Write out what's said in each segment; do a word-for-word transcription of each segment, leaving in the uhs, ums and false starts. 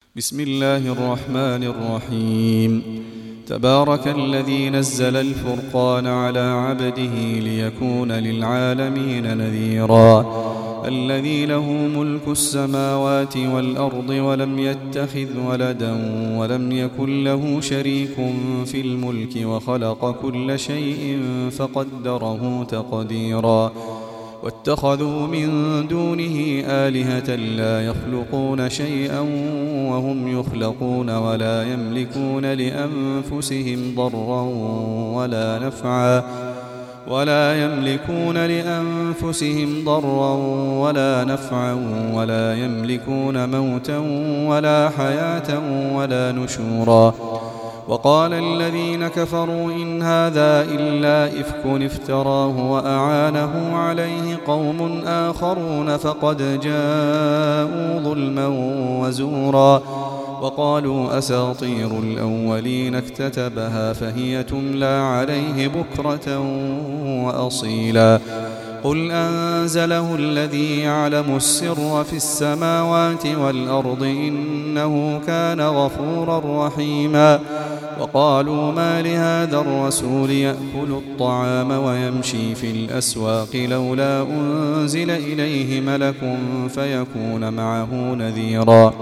بسم الله الرحمن الرحيم. تبارك الذي نزل الفرقان على عبده ليكون للعالمين نذيرا. الذي له ملك السماوات والأرض ولم يتخذ ولدا ولم يكن له شريك في الملك وخلق كل شيء فقدره تقديرا. واتخذوا من دونه آلهة لا يخلقون شيئا وهم يخلقون ولا يملكون لأنفسهم ضرا ولا نفعا ولا يملكون لأنفسهم ضرا ولا نفعا ولا يملكون موتا ولا حياة ولا نشورا. وقال الذين كفروا إن هذا إلا إفك افتراه وأعانه عليه قوم آخرون فقد جاءوا ظلما وزورا. وقالوا أساطير الأولين اكتتبها فهي تملى عليه بكرة وأصيلا. قل أنزله الذي يعلم السر في السماوات والأرض إنه كان غفورا رحيما. وقالوا ما لهذا الرسول يأكل الطعام ويمشي في الأسواق لولا أنزل إليه ملك فيكون معه نذيرا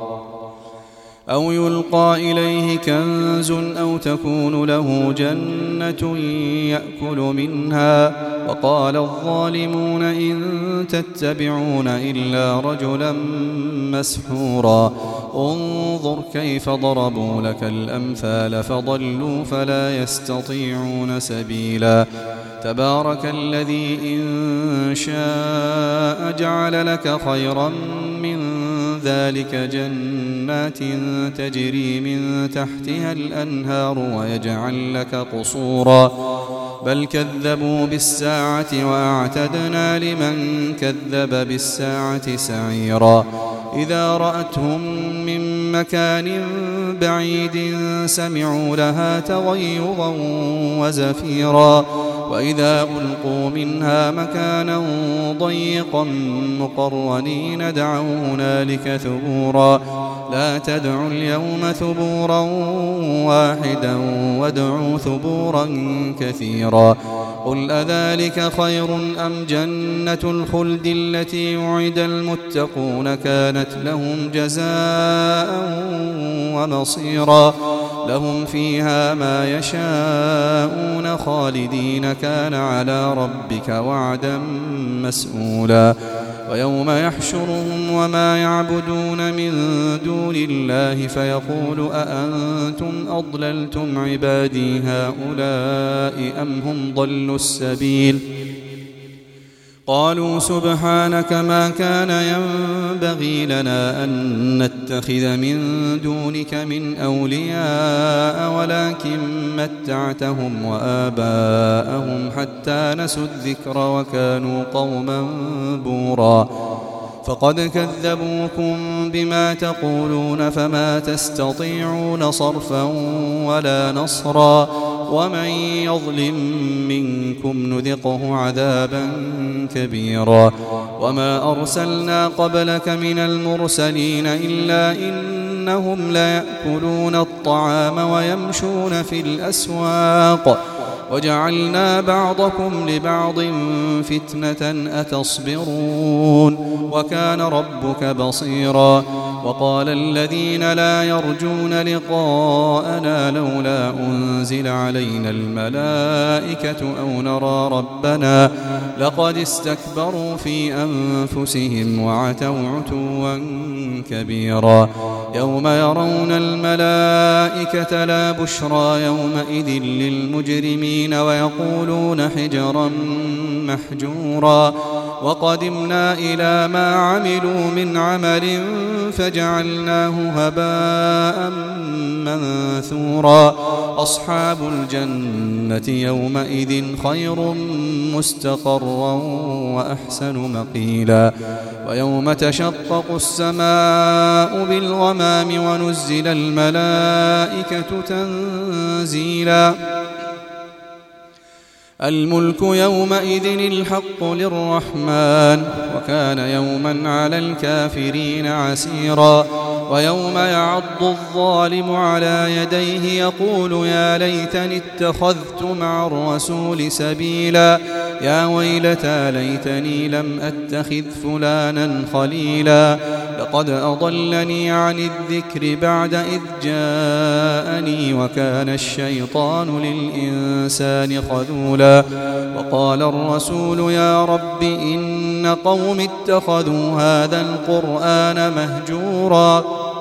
أو يلقى إليه كنز أو تكون له جنة يأكل منها. وقال الظالمون إن تتبعون إلا رجلا مسحورا. انظر كيف ضربوا لك الأمثال فضلوا فلا يستطيعون سبيلا. تبارك الذي إن شاء جعل لك خيرا من ذلك جنات تجري من تحتها الأنهار ويجعل لك قصورا. بل كذبوا بالساعة وأعتدنا لمن كذب بالساعة سعيرا. إذا رأتهم من مكان بعيد سمعوا لها تغيظا وزفيرا. وإذا ألقوا منها مكانا ضيقا مقرنين دعوا هنالك ثبورا. لا تدعوا اليوم ثبورا واحدا وادعوا ثبورا كثيرا. قل أذلك خير أم جنة الخلد التي وعد المتقون كانت لهم جزاء ومصيرا. لهم فيها ما يشاءون خالدين كان على ربك وعدا مسئولا. ويوم يحشرهم وما يعبدون من دون الله فيقول أأنتم أضللتم عبادي هؤلاء أم هم ضلوا السبيل. قالوا سبحانك ما كان ينبغي لنا أن نتخذ من دونك من أولياء ولكن متعتهم وآباءهم حتى نسوا الذكر وكانوا قوما بورا. فقد كذبوكم بما تقولون فما تستطيعون صرفا ولا نصرا. ومن يظلم منكم نذقه عذابا كبيرا. وما أرسلنا قبلك من المرسلين إلا إنهم ليأكلون الطعام ويمشون في الأسواق وجعلنا بعضكم لبعض فتنة أتصبرون وكان ربك بصيرا. وقال الذين لا يرجون لقاءنا لولا أنزل علينا الملائكة أو نرى ربنا لقد استكبروا في أنفسهم وعتوا عتوا كبيرا. يوم يرون الملائكة لا بشرى يومئذ للمجرمين ويقولون حجرا محجورا. وقدمنا إلى ما عملوا من عمل فجعلناه هباء منثورا. أصحاب الجنة يومئذ خير مستقرا وأحسن مقيلا. ويوم تشقق السماء بالغمام ونزل الملائكة تنزيلا. الملك يومئذ الحق للرحمن وكان يوما على الكافرين عسيرا ويوم يعض الظالم على يديه يقول يا ليتني اتخذت مع الرسول سبيلا يا ويلتى ليتني لم أتخذ فلانا خليلا لقد أضلني عن الذكر بعد إذ جاءني وكان الشيطان للإنسان خذولا وقال الرسول يا رب إن قوم اتخذوا هذا القرآن مهجورا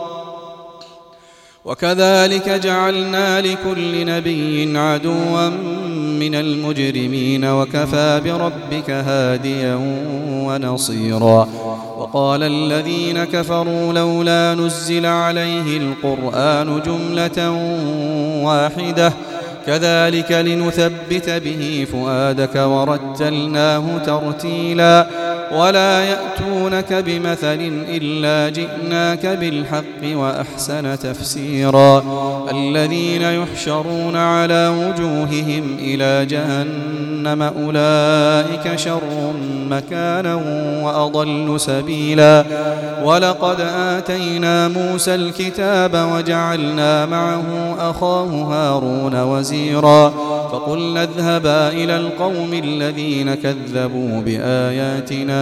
وكذلك جعلنا لكل نبي عدوا من المجرمين وكفى بربك هاديا ونصيرا وقال الذين كفروا لولا نزل عليه القرآن جملة واحدة كذلك لنثبت به فؤادك ورتلناه ترتيلا ولا يأتونك بمثل إلا جئناك بالحق وأحسن تفسيرا الذين يحشرون على وجوههم إلى جهنم أولئك شر مكانا وأضل سبيلا ولقد آتينا موسى الكتاب وجعلنا معه أخاه هارون وزيرا فقلنا اذهبا إلى القوم الذين كذبوا بآياتنا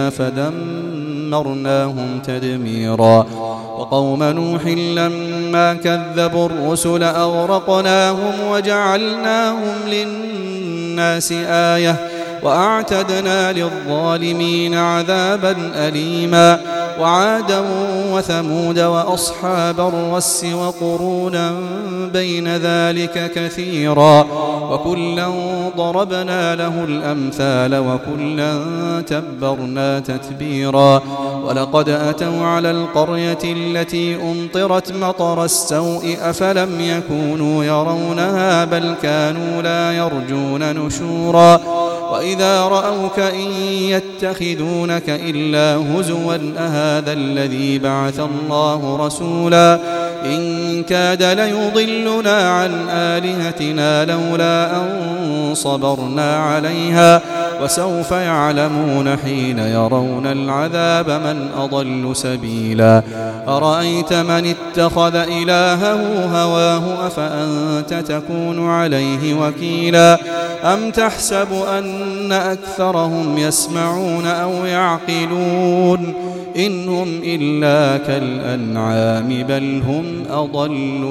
فدمرناهم تدميرا وقوم نوح لما كذبوا الرسل أغرقناهم وجعلناهم للناس آية وأعتدنا للظالمين عذابا أليما وعادا وثمود وأصحاب الرس وقرونا بين ذلك كثيرا وكلا ضربنا له الأمثال وكلا تبرنا تتبيرا ولقد أتوا على القرية التي أمطرت مطر السوء أفلم يكونوا يرونها بل كانوا لا يرجون نشورا وإذا رأوك إن يتخذونك إلا هزوا أهذا الذي بعث الله رسولا إن كاد ليضلنا عن آلهتنا لولا أن صبرنا عليها وسوف يعلمون حين يرون العذاب من أضل سبيلا أرأيت من اتخذ إلهه هواه أفأنت تكون عليه وكيلا أم تحسب أن أكثرهم يسمعون أو يعقلون إن هم إلا كالأنعام بل هم أضل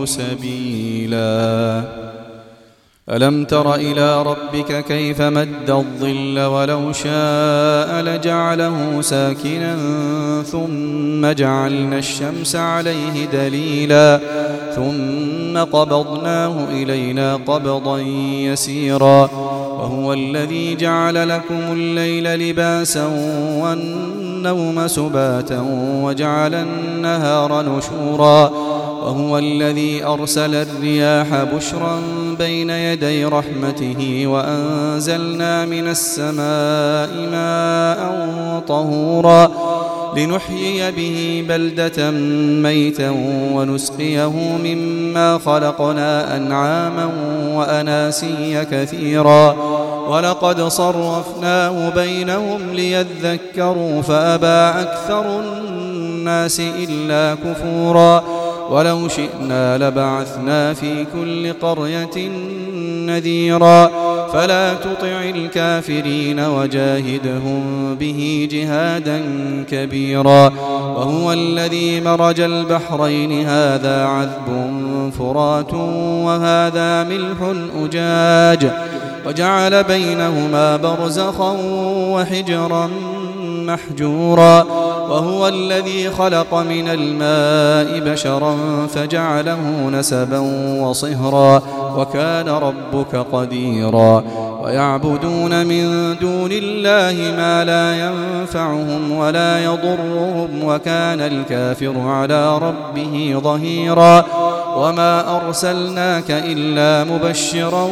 سبيلا ألم تر إلى ربك كيف مد الظل ولو شاء لجعله ساكنا ثم جعلنا الشمس عليه دليلا ثم قبضناه إلينا قبضا يسيرا وهو الذي جعل لكم الليل لباسا والنوم سباتا وجعل النهار نشورا وهو الذي أرسل الرياح بشرا بين يدي رحمته وأنزلنا من السماء ماء طهورا لنحيي به بلدة ميتا ونسقيه مما خلقنا أنعاما وأناسيا كثيرا ولقد صرفناه بينهم ليذكروا فأبى أكثر الناس إلا كفورا ولو شئنا لبعثنا في كل قرية نذيرا فلا تطع الكافرين وجاهدهم به جهادا كبيرا وهو الذي مرج البحرين هذا عذب فرات وهذا ملح أجاج وجعل بينهما برزخا وحجرا محجورا وهو الذي خلق من الماء بشرا فجعله نسبا وصهرا وكان ربك قديرا ويعبدون من دون الله ما لا ينفعهم ولا يضرهم وكان الكافر على ربه ظهيرا وما أرسلناك إلا مبشرا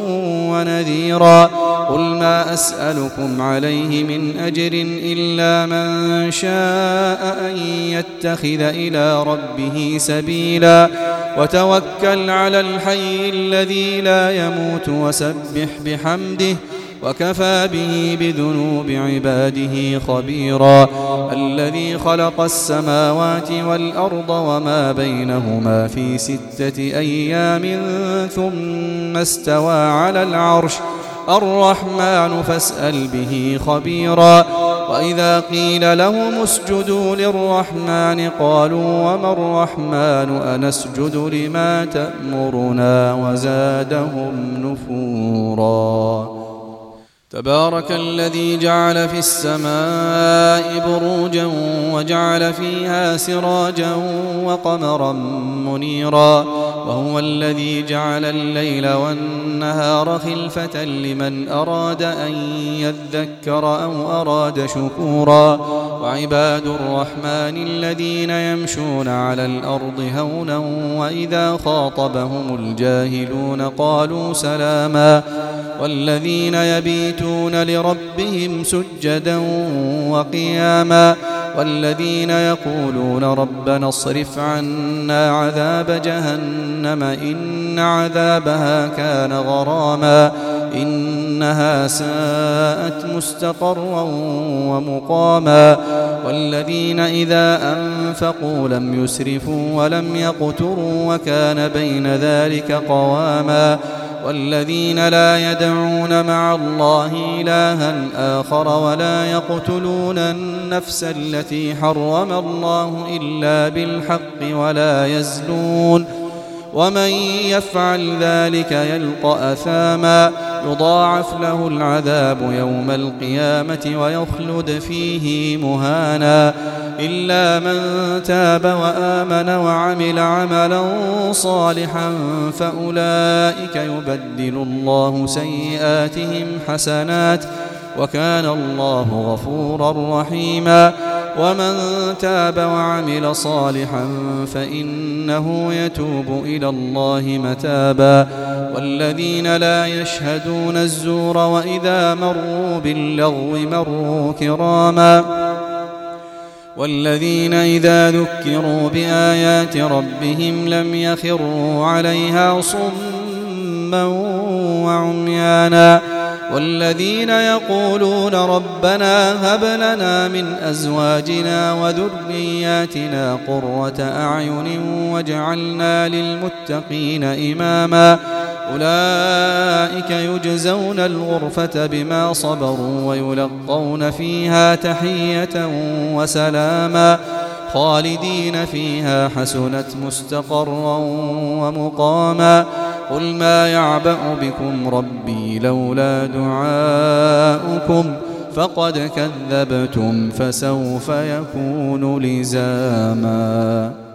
ونذيرا قل ما أسألكم عليه من أجر إلا من شاء أن يتخذ إلى ربه سبيلا وتوكل على الحي الذي لا يموت وسبح بحمده وكفى به بذنوب عباده خبيرا الذي خلق السماوات والأرض وما بينهما في ستة أيام ثم استوى على العرش الرحمن فاسأل به خبيرا وإذا قيل لهم اسجدوا للرحمن قالوا وما الرحمن أنسجد لما تأمرنا وزادهم نفورا تبارك الذي جعل في السماء بروجا وجعل فيها سراجا وقمرا منيرا وهو الذي جعل الليل والنهار خلفة لمن أراد أن يذكر أو أراد شكورا وعباد الرحمن الذين يمشون على الأرض هونا وإذا خاطبهم الجاهلون قالوا سلاما والذين يبيتون لربهم سجدا وقياما والذين يقولون ربنا اصرف عنا عذاب جهنم إن عذابها كان غراما إنها ساءت مستقرا ومقاما والذين إذا أنفقوا لم يسرفوا ولم يقتروا وكان بين ذلك قواما والذين لا يدعون مع الله إلها آخر ولا يقتلون النفس التي حرم الله إلا بالحق ولا يزنون ومن يفعل ذلك يلقى أثاما يضاعف له العذاب يوم القيامة ويخلد فيه مهانا إلا من تاب وآمن وعمل عملا صالحا فأولئك يبدل الله سيئاتهم حسنات وكان الله غفورا رحيما ومن تاب وعمل صالحا فإنه يتوب إلى الله متابا والذين لا يشهدون الزور وإذا مروا باللغو مروا كراما والذين إذا ذكروا بآيات ربهم لم يخروا عليها صما وعميانا والذين يقولون ربنا هب لنا من أزواجنا وذرياتنا قرة أعين واجعلنا للمتقين إماما أولئك يجزون الغرفة بما صبروا ويلقون فيها تحية وسلاما خالدين فيها حسنت مستقرا ومقاما قل ما يعبأ بكم ربي لولا دعاؤكم فقد كذبتم فسوف يكون لزاما.